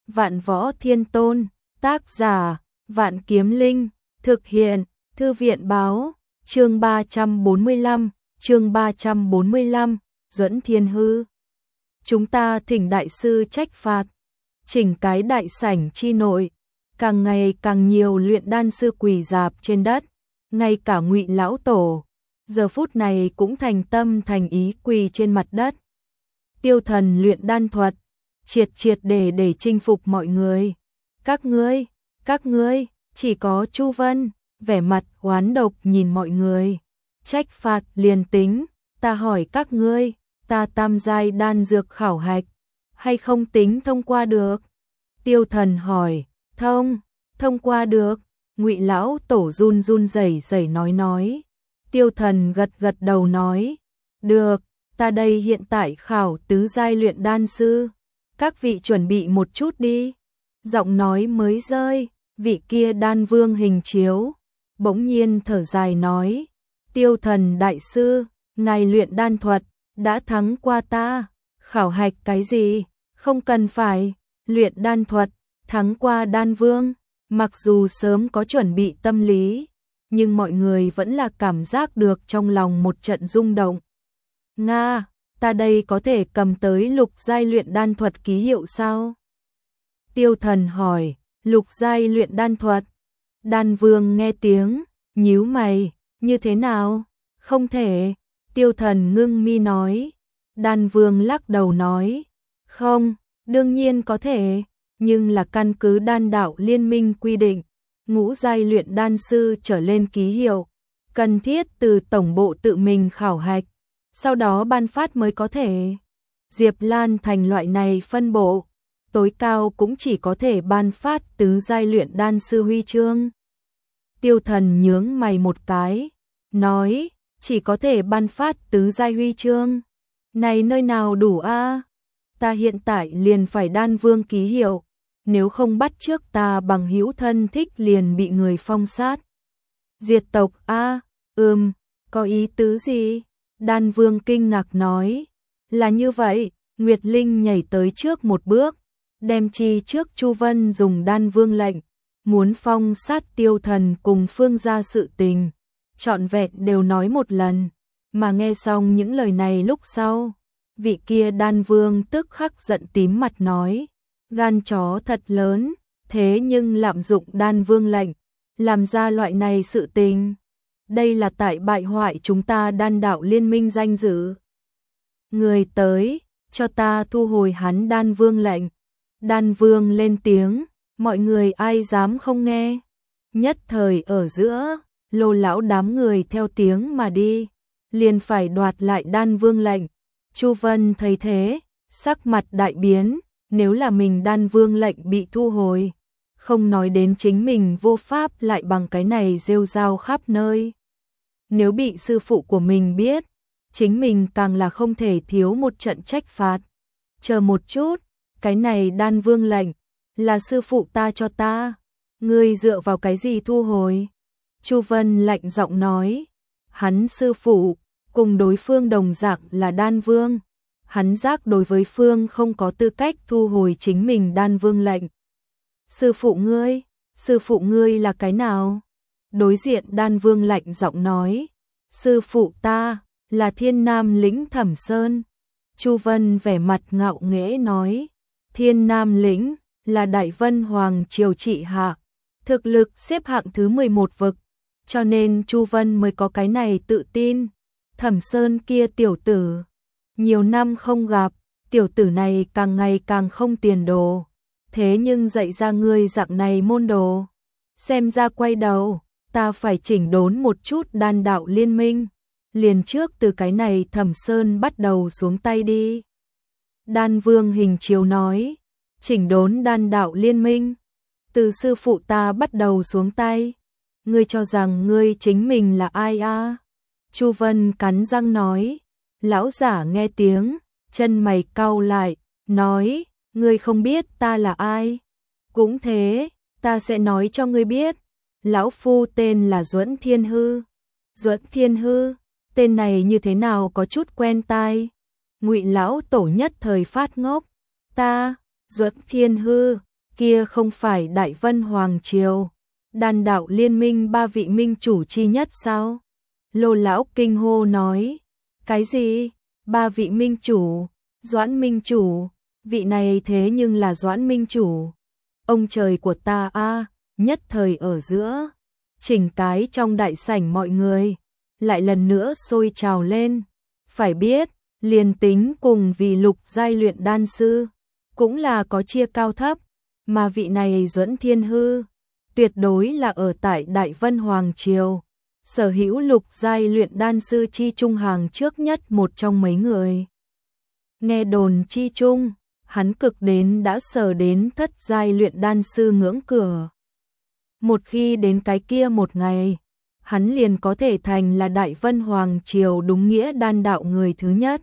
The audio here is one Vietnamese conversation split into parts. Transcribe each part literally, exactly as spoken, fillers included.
Vạn Võ Thiên Tôn, tác giả, Vạn Kiếm Linh, thực hiện, Thư viện báo, chương ba trăm bốn mươi lăm, chương ba trăm bốn mươi lăm, Duẫn Thiên Hư. Chúng ta thỉnh đại sư trách phạt, chỉnh cái đại sảnh chi nội, càng ngày càng nhiều luyện đan sư quỳ rạp trên đất, ngay cả Ngụy lão tổ, giờ phút này cũng thành tâm thành ý quỳ trên mặt đất. Tiêu Thần luyện đan thuật, triệt triệt để để chinh phục mọi người. Các ngươi, các ngươi, chỉ có Chu Vân, vẻ mặt oán độc nhìn mọi người. Trách phạt liền tính, ta hỏi các ngươi, ta tam giai đan dược khảo hạch, hay không tính thông qua được? Tiêu Thần hỏi, thông, thông qua được. Ngụy lão tổ run run rẩy rẩy nói nói. Tiêu Thần gật gật đầu nói, được, ta đây hiện tại khảo tứ giai luyện đan sư. Các vị chuẩn bị một chút đi. Giọng nói mới rơi, vị kia đan vương hình chiếu bỗng nhiên thở dài nói, Tiêu Thần đại sư, ngài luyện đan thuật đã thắng qua ta, khảo hạch cái gì, không cần phải, luyện đan thuật thắng qua đan vương. Mặc dù sớm có chuẩn bị tâm lý, nhưng mọi người vẫn là cảm giác được trong lòng một trận rung động. Nga, ta đây có thể cầm tới lục giai luyện đan thuật ký hiệu sao? Tiêu Thần hỏi, lục giai luyện đan thuật. Đan vương nghe tiếng, nhíu mày, như thế nào? Không thể. Tiêu Thần ngưng mi nói. Đan vương lắc đầu nói, không, đương nhiên có thể, nhưng là căn cứ đan đạo liên minh quy định, ngũ giai luyện đan sư trở lên ký hiệu, cần thiết từ tổng bộ tự mình khảo hạch, sau đó ban phát mới có thể. Diệp Lan Thành loại này phân bộ, tối cao cũng chỉ có thể ban phát tứ giai luyện đan sư huy chương. Tiêu Thần nhướng mày một cái, nói, chỉ có thể ban phát tứ giai huy chương. Này nơi nào đủ a? Ta hiện tại liền phải đan vương ký hiệu, nếu không bắt trước ta bằng hữu thân thích liền bị người phong sát. Diệt tộc a? Ừm, có ý tứ gì? Đan vương kinh ngạc nói, là như vậy. Nguyệt Linh nhảy tới trước một bước, đem chi trước Chu Vân dùng đan vương lệnh, muốn phong sát Tiêu Thần cùng Phương gia sự tình, trọn vẹn đều nói một lần. Mà nghe xong những lời này lúc sau, vị kia đan vương tức khắc giận tím mặt nói, gan chó thật lớn, thế nhưng lạm dụng đan vương lệnh, làm ra loại này sự tình. Đây là tại bại hoại chúng ta đan đạo liên minh danh dự. Người tới, cho ta thu hồi hắn đan vương lệnh. Đan vương lên tiếng, mọi người ai dám không nghe. Nhất thời ở giữa, Lô lão đám người theo tiếng mà đi, liền phải đoạt lại đan vương lệnh. Chu Vân thấy thế, sắc mặt đại biến, nếu là mình đan vương lệnh bị thu hồi, không nói đến chính mình vô pháp lại bằng cái này rêu rao khắp nơi. Nếu bị sư phụ của mình biết, chính mình càng là không thể thiếu một trận trách phạt. Chờ một chút, cái này đan vương lệnh, là sư phụ ta cho ta, ngươi dựa vào cái gì thu hồi? Chu Vân lạnh giọng nói, hắn sư phụ, cùng đối phương đồng dạng là đan vương, hắn giác đối với phương không có tư cách thu hồi chính mình đan vương lệnh. Sư phụ ngươi, sư phụ ngươi là cái nào? Đối diện đan vương lạnh giọng nói, sư phụ ta, là Thiên Nam lĩnh Thẩm Sơn. Chu Vân vẻ mặt ngạo nghễ nói, Thiên Nam lĩnh, là Đại Vân Hoàng triều trị hạ, thực lực xếp hạng thứ mười một vực, cho nên Chu Vân mới có cái này tự tin. Thẩm Sơn kia tiểu tử, nhiều năm không gặp, tiểu tử này càng ngày càng không tiền đồ, thế nhưng dạy ra ngươi dạng này môn đồ, xem ra quay đầu, ta phải chỉnh đốn một chút đan đạo liên minh, liền trước từ cái này Thẩm Sơn bắt đầu xuống tay đi. Đan vương hình chiếu nói, chỉnh đốn đan đạo liên minh, từ sư phụ ta bắt đầu xuống tay, ngươi cho rằng ngươi chính mình là ai a? Chu Vân cắn răng nói. Lão giả nghe tiếng, chân mày cau lại, nói, ngươi không biết ta là ai? Cũng thế, ta sẽ nói cho ngươi biết. Lão phu tên là Duẫn Thiên Hư. Duẫn Thiên Hư, tên này như thế nào có chút quen tai. Ngụy lão tổ nhất thời phát ngốc. Ta, Duẫn Thiên Hư, kia không phải Đại Vân Hoàng Triều, đan đạo liên minh ba vị minh chủ chi nhất sao? Lô lão kinh hô nói, cái gì? Ba vị minh chủ, Doãn minh chủ, vị này thế nhưng là Doãn minh chủ. Ông trời của ta a, nhất thời ở giữa, chỉnh cái trong đại sảnh mọi người lại lần nữa sôi trào lên. Phải biết, liền tính cùng vì lục giai luyện đan sư, cũng là có chia cao thấp, mà vị này Duẫn Thiên Hư, tuyệt đối là ở tại Đại Vân Hoàng Triều, sở hữu lục giai luyện đan sư chi trung hàng trước nhất một trong mấy người. Nghe đồn chi trung, hắn cực đến đã sở đến thất giai luyện đan sư ngưỡng cửa. Một khi đến cái kia một ngày, hắn liền có thể thành là Đại Vân Hoàng Triều đúng nghĩa đan đạo người thứ nhất.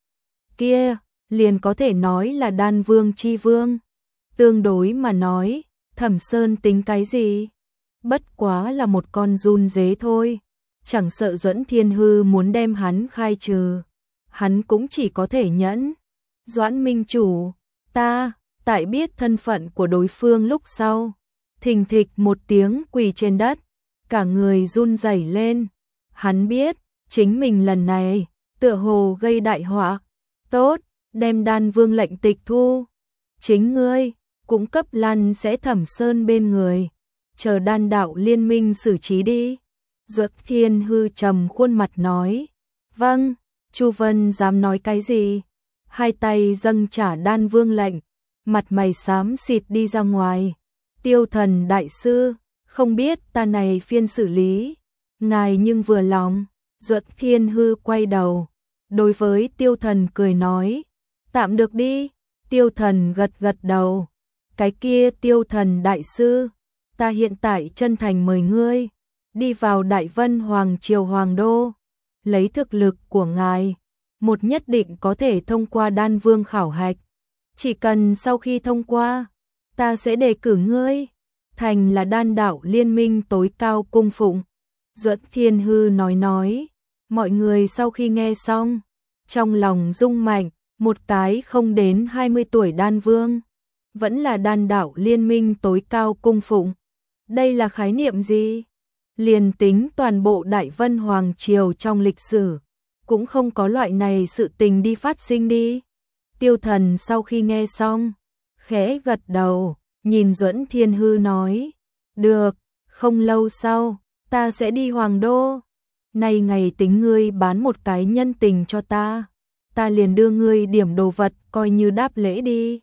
Kia, liền có thể nói là đan vương chi vương. Tương đối mà nói, Thẩm Sơn tính cái gì? Bất quá là một con run dế thôi, chẳng sợ Duẫn Thiên Hư muốn đem hắn khai trừ, hắn cũng chỉ có thể nhẫn. Doãn minh chủ, ta, tại biết thân phận của đối phương lúc sau, thình thịch một tiếng quỳ trên đất, cả người run rẩy lên. Hắn biết, chính mình lần này, tựa hồ gây đại họa. Tốt, đem đan vương lệnh tịch thu. Chính ngươi, cũng cấp lăn sẽ Thẩm Sơn bên người. Chờ đan đạo liên minh xử trí đi. Duẫn Thiên Hư trầm khuôn mặt nói. Vâng, Chu Vân dám nói cái gì? Hai tay dâng trả đan vương lệnh, mặt mày xám xịt đi ra ngoài. Tiêu Thần đại sư, không biết ta này phiên xử lý, ngài nhưng vừa lòng. Duẫn Thiên Hư quay đầu, đối với Tiêu Thần cười nói, tạm được đi. Tiêu Thần gật gật đầu, cái kia Tiêu Thần đại sư, ta hiện tại chân thành mời ngươi đi vào Đại Vân Hoàng Triều Hoàng Đô, lấy thực lực của ngài, một nhất định có thể thông qua đan vương khảo hạch. Chỉ cần sau khi thông qua, ta sẽ đề cử ngươi thành là đan đạo liên minh tối cao cung phụng. Duẫn Thiên Hư nói nói, mọi người sau khi nghe xong, trong lòng rung mạnh, một cái không đến hai mươi tuổi đan vương, vẫn là đan đạo liên minh tối cao cung phụng. Đây là khái niệm gì? Liền tính toàn bộ Đại Vân Hoàng Triều trong lịch sử, cũng không có loại này sự tình đi phát sinh đi. Tiêu Thần sau khi nghe xong, khẽ gật đầu, nhìn Duẫn Thiên Hư nói, được, không lâu sau, ta sẽ đi Hoàng Đô. Này ngày tính ngươi bán một cái nhân tình cho ta, ta liền đưa ngươi điểm đồ vật coi như đáp lễ đi.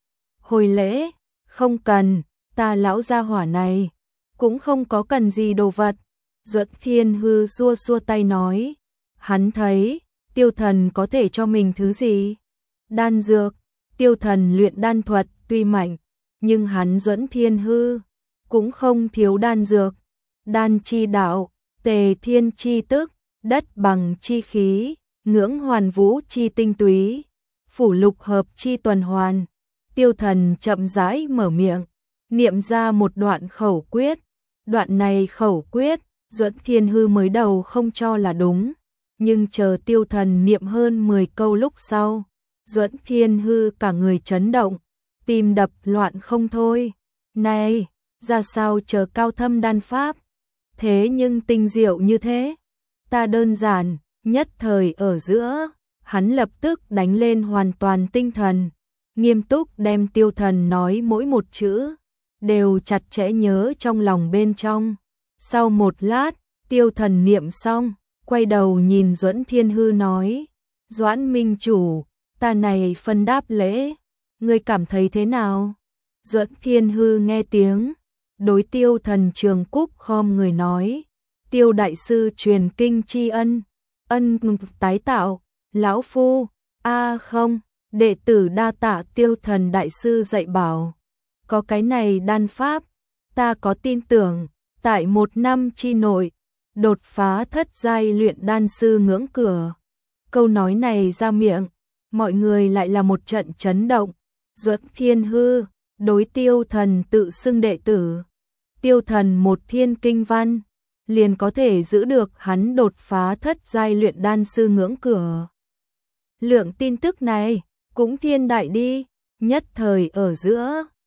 Hồi lễ, không cần, ta lão gia hỏa này, cũng không có cần gì đồ vật. Duẫn Thiên Hư xua xua tay nói, hắn thấy, Tiêu Thần có thể cho mình thứ gì? Đan dược. Tiêu Thần luyện đan thuật tuy mạnh, nhưng hắn Duẫn Thiên Hư cũng không thiếu đan dược. Đan chi đạo, tề thiên chi tức, đất bằng chi khí, ngưỡng hoàn vũ chi tinh túy, phủ lục hợp chi tuần hoàn. Tiêu Thần chậm rãi mở miệng, niệm ra một đoạn khẩu quyết. Đoạn này khẩu quyết, Duẫn Thiên Hư mới đầu không cho là đúng, nhưng chờ Tiêu Thần niệm hơn mười câu lúc sau, Duẫn Thiên Hư cả người chấn động, tim đập loạn không thôi. Này, ra sao chờ cao thâm đan pháp, thế nhưng tinh diệu như thế? Ta đơn giản, nhất thời ở giữa, hắn lập tức đánh lên hoàn toàn tinh thần, nghiêm túc đem Tiêu Thần nói mỗi một chữ, đều chặt chẽ nhớ trong lòng bên trong. Sau một lát, Tiêu Thần niệm xong, quay đầu nhìn Duẫn Thiên Hư nói, Doãn minh chủ, ta này phân đáp lễ, ngươi cảm thấy thế nào? Duẫn Thiên Hư nghe tiếng, đối Tiêu Thần trường cúc khom người nói, Tiêu đại sư truyền kinh tri ân, ân tái tạo, lão phu, a không, đệ tử đa tạ Tiêu Thần đại sư dạy bảo, có cái này đan pháp, ta có tin tưởng, tại một năm chi nội, đột phá thất giai luyện đan sư ngưỡng cửa. Câu nói này ra miệng, mọi người lại là một trận chấn động. Duẫn Thiên Hư, đối Tiêu Thần tự xưng đệ tử. Tiêu Thần một thiên kinh văn, liền có thể giữ được hắn đột phá thất giai luyện đan sư ngưỡng cửa. Lượng tin tức này, cũng thiên đại đi, nhất thời ở giữa,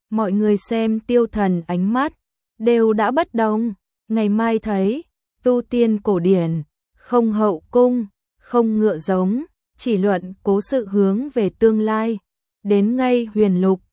mọi người xem Tiêu Thần ánh mắt đều đã bất đồng, ngày mai thấy tu tiên cổ điển, không hậu cung, không ngựa giống, chỉ luận cố sự hướng về tương lai, đến ngay huyền lục,